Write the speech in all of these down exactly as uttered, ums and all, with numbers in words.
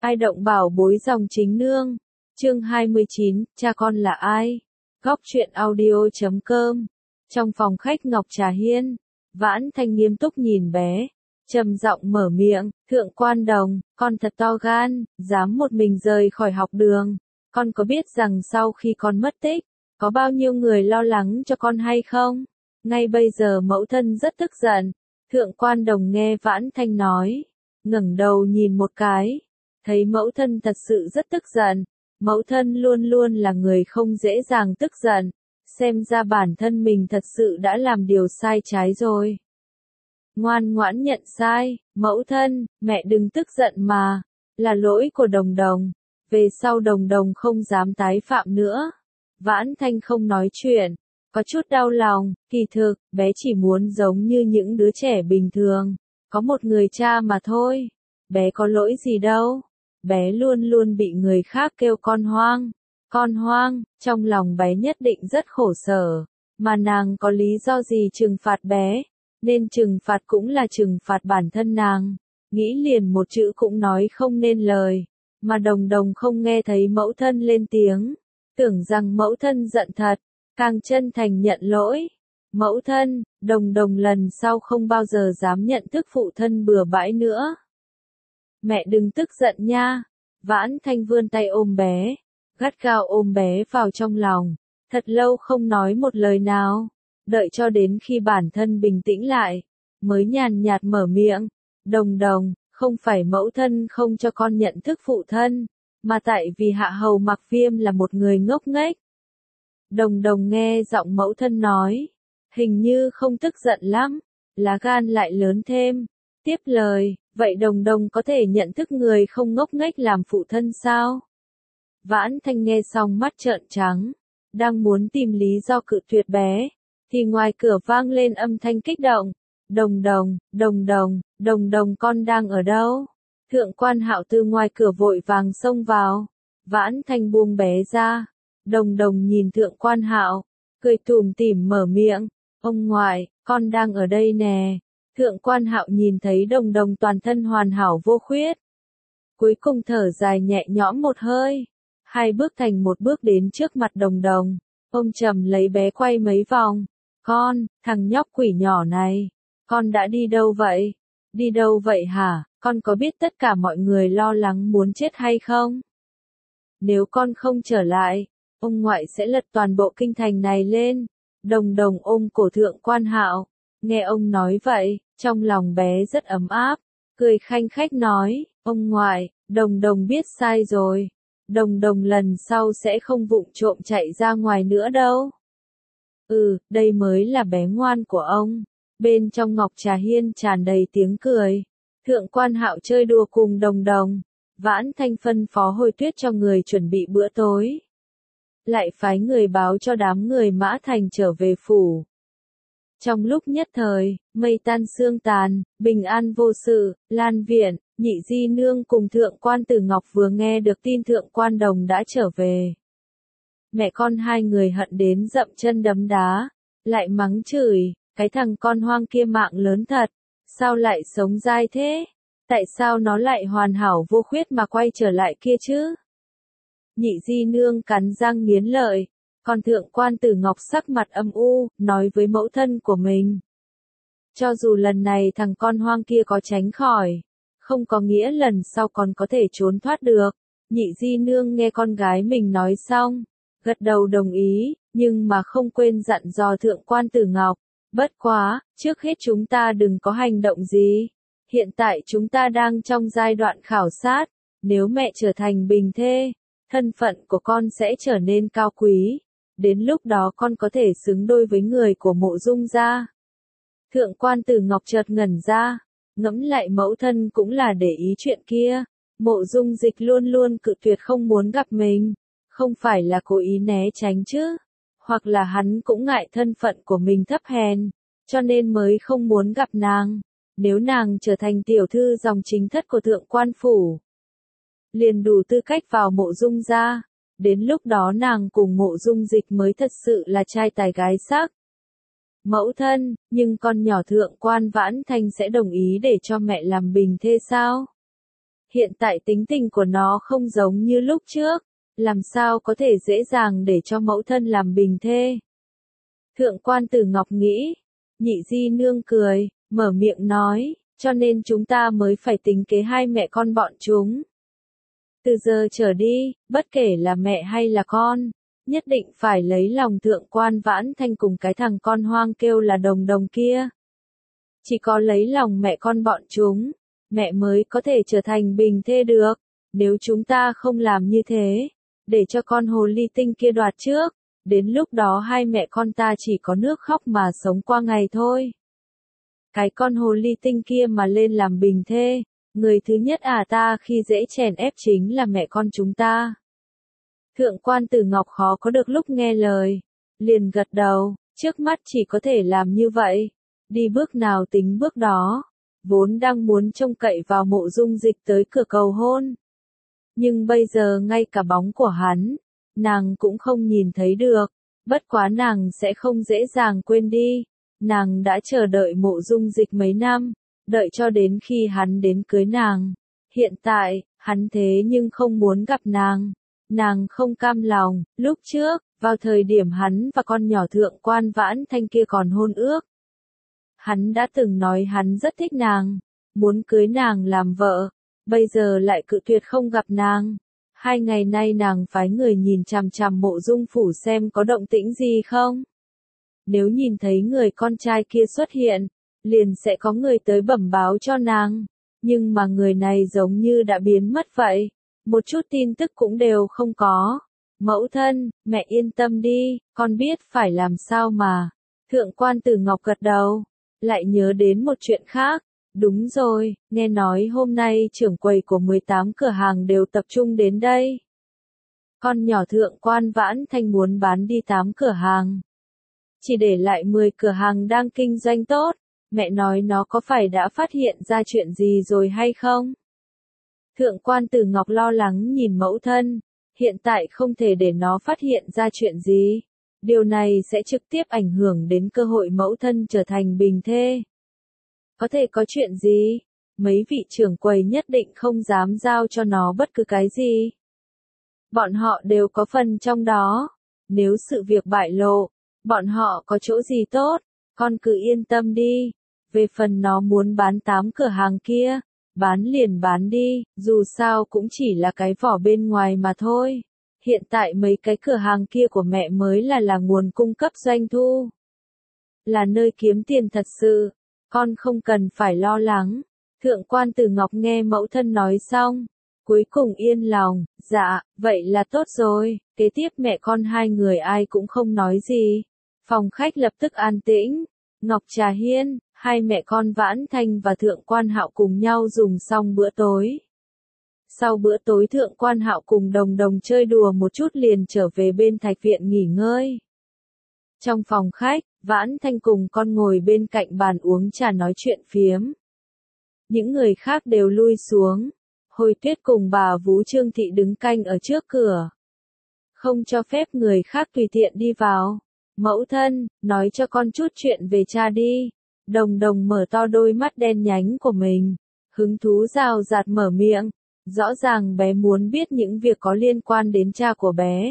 Ai động bảo bối dòng chính nương. Chương hai mươi chín, cha con là ai? Góc truyện audio chấm com. Trong phòng khách Ngọc Trà Hiên, Vãn Thanh nghiêm túc nhìn bé, trầm giọng mở miệng, "Thượng quan đồng, con thật to gan, dám một mình rời khỏi học đường. Con có biết rằng sau khi con mất tích, có bao nhiêu người lo lắng cho con hay không? Ngay bây giờ mẫu thân rất tức giận." Thượng quan đồng nghe Vãn Thanh nói, ngẩng đầu nhìn một cái, thấy mẫu thân thật sự rất tức giận. Mẫu thân luôn luôn là người không dễ dàng tức giận, xem ra bản thân mình thật sự đã làm điều sai trái rồi. Ngoan ngoãn nhận sai, mẫu thân, mẹ đừng tức giận mà, là lỗi của đồng đồng, về sau đồng đồng không dám tái phạm nữa. Vãn Thanh không nói chuyện, có chút đau lòng, kỳ thực, bé chỉ muốn giống như những đứa trẻ bình thường, có một người cha mà thôi, bé có lỗi gì đâu. Bé luôn luôn bị người khác kêu con hoang, con hoang, trong lòng bé nhất định rất khổ sở, mà nàng có lý do gì trừng phạt bé, nên trừng phạt cũng là trừng phạt bản thân nàng, nghĩ liền một chữ cũng nói không nên lời, mà đồng đồng không nghe thấy mẫu thân lên tiếng, tưởng rằng mẫu thân giận thật, càng chân thành nhận lỗi. Mẫu thân, đồng đồng lần sau không bao giờ dám nhận thức phụ thân bừa bãi nữa. Mẹ đừng tức giận nha. Vãn Thanh vươn tay ôm bé, gắt gao ôm bé vào trong lòng, thật lâu không nói một lời nào, đợi cho đến khi bản thân bình tĩnh lại, mới nhàn nhạt mở miệng, đồng đồng, không phải mẫu thân không cho con nhận thức phụ thân, mà tại vì hạ hầu Mặc Viêm là một người ngốc nghếch. Đồng đồng nghe giọng mẫu thân nói, hình như không tức giận lắm, lá gan lại lớn thêm, tiếp lời. Vậy đồng đồng có thể nhận thức người không ngốc nghếch làm phụ thân sao? Vãn Thanh nghe xong mắt trợn trắng, đang muốn tìm lý do cự tuyệt bé, thì ngoài cửa vang lên âm thanh kích động. Đồng đồng, đồng đồng, đồng đồng con đang ở đâu? Thượng quan Hạo từ ngoài cửa vội vàng xông vào. Vãn Thanh buông bé ra. Đồng đồng nhìn thượng quan Hạo, cười tủm tỉm mở miệng, ông ngoại, con đang ở đây nè. Thượng quan Hạo nhìn thấy đồng đồng toàn thân hoàn hảo vô khuyết. Cuối cùng thở dài nhẹ nhõm một hơi. Hai bước thành một bước đến trước mặt đồng đồng. Ông trầm lấy bé quay mấy vòng. Con, thằng nhóc quỷ nhỏ này. Con đã đi đâu vậy? Đi đâu vậy hả? Con có biết tất cả mọi người lo lắng muốn chết hay không? Nếu con không trở lại, ông ngoại sẽ lật toàn bộ kinh thành này lên. Đồng đồng ôm cổ thượng quan Hạo. Nghe ông nói vậy, trong lòng bé rất ấm áp, cười khanh khách nói, ông ngoại, đồng đồng biết sai rồi, đồng đồng lần sau sẽ không vụng trộm chạy ra ngoài nữa đâu. Ừ, đây mới là bé ngoan của ông. Bên trong Ngọc Trà Hiên tràn đầy tiếng cười, thượng quan Hạo chơi đùa cùng đồng đồng, Vãn Thanh phân phó Hồi Tuyết cho người chuẩn bị bữa tối. Lại phái người báo cho đám người Mã Thành trở về phủ. Trong lúc nhất thời, mây tan sương tàn, bình an vô sự, Lan viện, Nhị Di Nương cùng Thượng quan Tử Ngọc vừa nghe được tin Thượng quan Đồng đã trở về. Mẹ con hai người hận đến dậm chân đấm đá, lại mắng chửi, cái thằng con hoang kia mạng lớn thật, sao lại sống dai thế? Tại sao nó lại hoàn hảo vô khuyết mà quay trở lại kia chứ? Nhị Di Nương cắn răng nghiến lợi. Còn thượng quan Tử Ngọc sắc mặt âm u, nói với mẫu thân của mình. Cho dù lần này thằng con hoang kia có tránh khỏi, không có nghĩa lần sau còn có thể trốn thoát được. Nhị Di Nương nghe con gái mình nói xong, gật đầu đồng ý, nhưng mà không quên dặn dò thượng quan Tử Ngọc. Bất quá, trước hết chúng ta đừng có hành động gì. Hiện tại chúng ta đang trong giai đoạn khảo sát, nếu mẹ trở thành bình thê, thân phận của con sẽ trở nên cao quý. Đến lúc đó con có thể xứng đôi với người của Mộ Dung gia. Thượng quan Tử Ngọc chợt ngẩn ra, ngẫm lại mẫu thân cũng là để ý chuyện kia. Mộ Dung Dịch luôn luôn cự tuyệt không muốn gặp mình, không phải là cố ý né tránh chứ, hoặc là hắn cũng ngại thân phận của mình thấp hèn, cho nên mới không muốn gặp nàng. Nếu nàng trở thành tiểu thư dòng chính thất của thượng quan phủ, liền đủ tư cách vào Mộ Dung gia. Đến lúc đó nàng cùng Mộ Dung Dịch mới thật sự là trai tài gái sắc. Mẫu thân, nhưng con nhỏ thượng quan Vãn Thanh sẽ đồng ý để cho mẹ làm bình thê sao? Hiện tại tính tình của nó không giống như lúc trước, làm sao có thể dễ dàng để cho mẫu thân làm bình thê. Thượng quan Tử Ngọc nghĩ, Nhị di nương cười, mở miệng nói, cho nên chúng ta mới phải tính kế hai mẹ con bọn chúng. Từ giờ trở đi, bất kể là mẹ hay là con, nhất định phải lấy lòng thượng quan Vãn Thanh cùng cái thằng con hoang kêu là Đồng Đồng kia. Chỉ có lấy lòng mẹ con bọn chúng, mẹ mới có thể trở thành bình thê được. Nếu chúng ta không làm như thế, để cho con hồ ly tinh kia đoạt trước, đến lúc đó hai mẹ con ta chỉ có nước khóc mà sống qua ngày thôi. Cái con hồ ly tinh kia mà lên làm bình thê, người thứ nhất à ta khi dễ chèn ép chính là mẹ con chúng ta. Thượng quan Tử Ngọc khó có được lúc nghe lời, liền gật đầu, trước mắt chỉ có thể làm như vậy, đi bước nào tính bước đó, vốn đang muốn trông cậy vào Mộ Dung Dịch tới cửa cầu hôn. Nhưng bây giờ ngay cả bóng của hắn, nàng cũng không nhìn thấy được, bất quá nàng sẽ không dễ dàng quên đi, nàng đã chờ đợi Mộ Dung Dịch mấy năm, đợi cho đến khi hắn đến cưới nàng. Hiện tại, hắn thế nhưng không muốn gặp nàng. Nàng không cam lòng, lúc trước, vào thời điểm hắn và con nhỏ thượng quan Vãn Thanh kia còn hôn ước. Hắn đã từng nói hắn rất thích nàng, muốn cưới nàng làm vợ, bây giờ lại cự tuyệt không gặp nàng. Hai ngày nay nàng phái người nhìn chằm chằm Mộ Dung phủ xem có động tĩnh gì không. Nếu nhìn thấy người con trai kia xuất hiện, liền sẽ có người tới bẩm báo cho nàng. Nhưng mà người này giống như đã biến mất vậy. Một chút tin tức cũng đều không có. Mẫu thân, mẹ yên tâm đi, con biết phải làm sao mà. Thượng quan Tử Ngọc gật đầu, lại nhớ đến một chuyện khác. Đúng rồi, nghe nói hôm nay trưởng quầy của mười tám cửa hàng đều tập trung đến đây. Con nhỏ thượng quan Vãn Thanh muốn bán đi tám cửa hàng. Chỉ để lại mười cửa hàng đang kinh doanh tốt. Mẹ nói nó có phải đã phát hiện ra chuyện gì rồi hay không? Thượng quan Tử Ngọc lo lắng nhìn mẫu thân, hiện tại không thể để nó phát hiện ra chuyện gì. Điều này sẽ trực tiếp ảnh hưởng đến cơ hội mẫu thân trở thành bình thê. Có thể có chuyện gì? Mấy vị trưởng quầy nhất định không dám giao cho nó bất cứ cái gì. Bọn họ đều có phần trong đó. Nếu sự việc bại lộ, bọn họ có chỗ gì tốt, con cứ yên tâm đi. Về phần nó muốn bán tám cửa hàng kia, bán liền bán đi, dù sao cũng chỉ là cái vỏ bên ngoài mà thôi. Hiện tại mấy cái cửa hàng kia của mẹ mới là là nguồn cung cấp doanh thu. Là nơi kiếm tiền thật sự, con không cần phải lo lắng. Thượng quan Tử Ngọc nghe mẫu thân nói xong, cuối cùng yên lòng, dạ, vậy là tốt rồi. Kế tiếp mẹ con hai người ai cũng không nói gì. Phòng khách lập tức an tĩnh, Ngọc Trà Hiên, hai mẹ con Vãn Thanh và Thượng quan Hạo cùng nhau dùng xong bữa tối. Sau bữa tối Thượng quan Hạo cùng Đồng Đồng chơi đùa một chút liền trở về bên Thạch viện nghỉ ngơi. Trong phòng khách, Vãn Thanh cùng con ngồi bên cạnh bàn uống trà nói chuyện phiếm. Những người khác đều lui xuống. Hồi Tuyết cùng bà Vú Trương Thị đứng canh ở trước cửa. Không cho phép người khác tùy tiện đi vào. Mẫu thân, nói cho con chút chuyện về cha đi. Đồng Đồng mở to đôi mắt đen nhánh của mình. Hứng thú rào rạt mở miệng. Rõ ràng bé muốn biết những việc có liên quan đến cha của bé.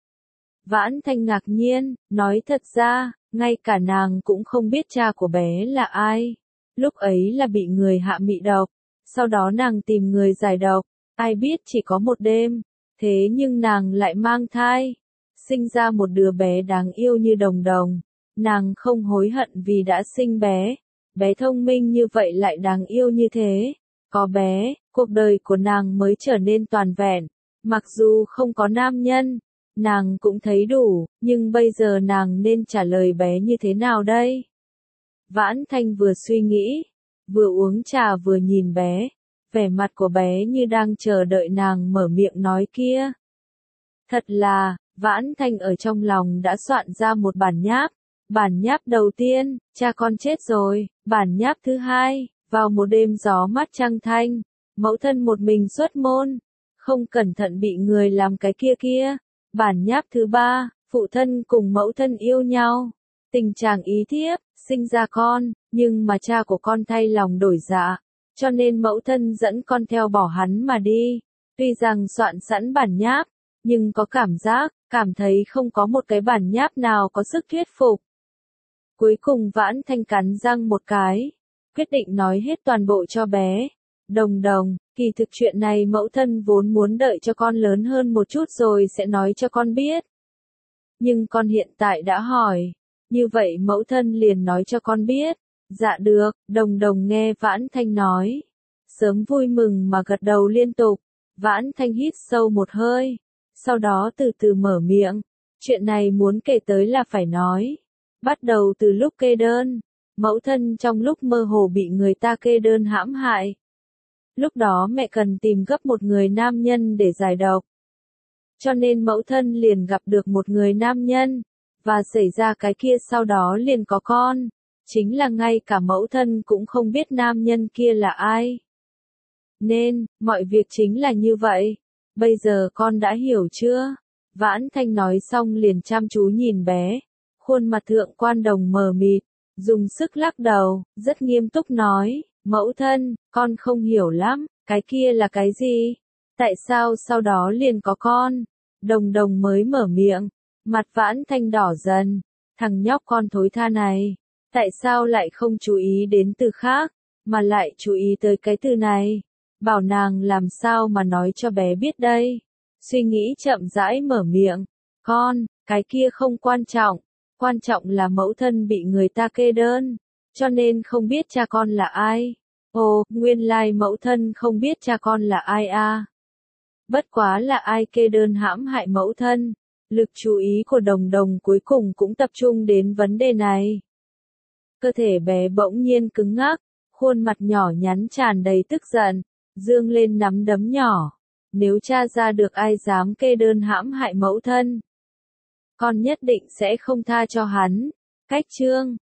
Vãn Thanh ngạc nhiên, nói thật ra, ngay cả nàng cũng không biết cha của bé là ai. Lúc ấy là bị người hạ mị độc, sau đó nàng tìm người giải độc, ai biết chỉ có một đêm, thế nhưng nàng lại mang thai, sinh ra một đứa bé đáng yêu như Đồng Đồng. Nàng không hối hận vì đã sinh bé, bé thông minh như vậy lại đáng yêu như thế. Có bé, cuộc đời của nàng mới trở nên toàn vẹn, mặc dù không có nam nhân. Nàng cũng thấy đủ, nhưng bây giờ nàng nên trả lời bé như thế nào đây? Vãn Thanh vừa suy nghĩ, vừa uống trà vừa nhìn bé, vẻ mặt của bé như đang chờ đợi nàng mở miệng nói kia. Thật là, Vãn Thanh ở trong lòng đã soạn ra một bản nháp. Bản nháp đầu tiên, cha con chết rồi. Bản nháp thứ hai, vào một đêm gió mát trăng thanh, mẫu thân một mình xuất môn, không cẩn thận bị người làm cái kia kia. Bản nháp thứ ba, phụ thân cùng mẫu thân yêu nhau, tình trạng ý thiếp, sinh ra con, nhưng mà cha của con thay lòng đổi dạ, Cho nên mẫu thân dẫn con theo bỏ hắn mà đi. Tuy rằng soạn sẵn bản nháp, nhưng có cảm giác, cảm thấy không có một cái bản nháp nào có sức thuyết phục. Cuối cùng Vãn Thanh cắn răng một cái, quyết định nói hết toàn bộ cho bé. Đồng Đồng, kỳ thực chuyện này mẫu thân vốn muốn đợi cho con lớn hơn một chút rồi sẽ nói cho con biết. Nhưng con hiện tại đã hỏi, như vậy mẫu thân liền nói cho con biết. Dạ được, Đồng Đồng nghe Vãn Thanh nói. Sớm vui mừng mà gật đầu liên tục. Vãn Thanh hít sâu một hơi, sau đó từ từ mở miệng. Chuyện này muốn kể tới là phải nói. Bắt đầu từ lúc kê đơn, mẫu thân trong lúc mơ hồ bị người ta kê đơn hãm hại. Lúc đó mẹ cần tìm gấp một người nam nhân để giải độc. Cho nên mẫu thân liền gặp được một người nam nhân, và xảy ra cái kia sau đó liền có con. Chính là ngay cả mẫu thân cũng không biết nam nhân kia là ai. Nên, mọi việc chính là như vậy. Bây giờ con đã hiểu chưa? Vãn Thanh nói xong liền chăm chú nhìn bé. Khuôn mặt Thượng Quan Đồng mờ mịt, dùng sức lắc đầu, rất nghiêm túc nói, mẫu thân, con không hiểu lắm, cái kia là cái gì? Tại sao sau đó liền có con? Đồng Đồng mới mở miệng, mặt Vãn Thanh đỏ dần, thằng nhóc con thối tha này, tại sao lại không chú ý đến từ khác, mà lại chú ý tới cái từ này? Bảo nàng làm sao mà nói cho bé biết đây? Suy nghĩ chậm rãi mở miệng, con, cái kia không quan trọng. Quan trọng là mẫu thân bị người ta kê đơn, cho nên không biết cha con là ai. Ồ, nguyên lai mẫu thân không biết cha con là ai à. Bất quá là ai kê đơn hãm hại mẫu thân. Lực chú ý của Đồng Đồng cuối cùng cũng tập trung đến vấn đề này. Cơ thể bé bỗng nhiên cứng ngắc, khuôn mặt nhỏ nhắn tràn đầy tức giận, dương lên nắm đấm nhỏ. Nếu tra ra được ai dám kê đơn hãm hại mẫu thân, con nhất định sẽ không tha cho hắn. Cách chương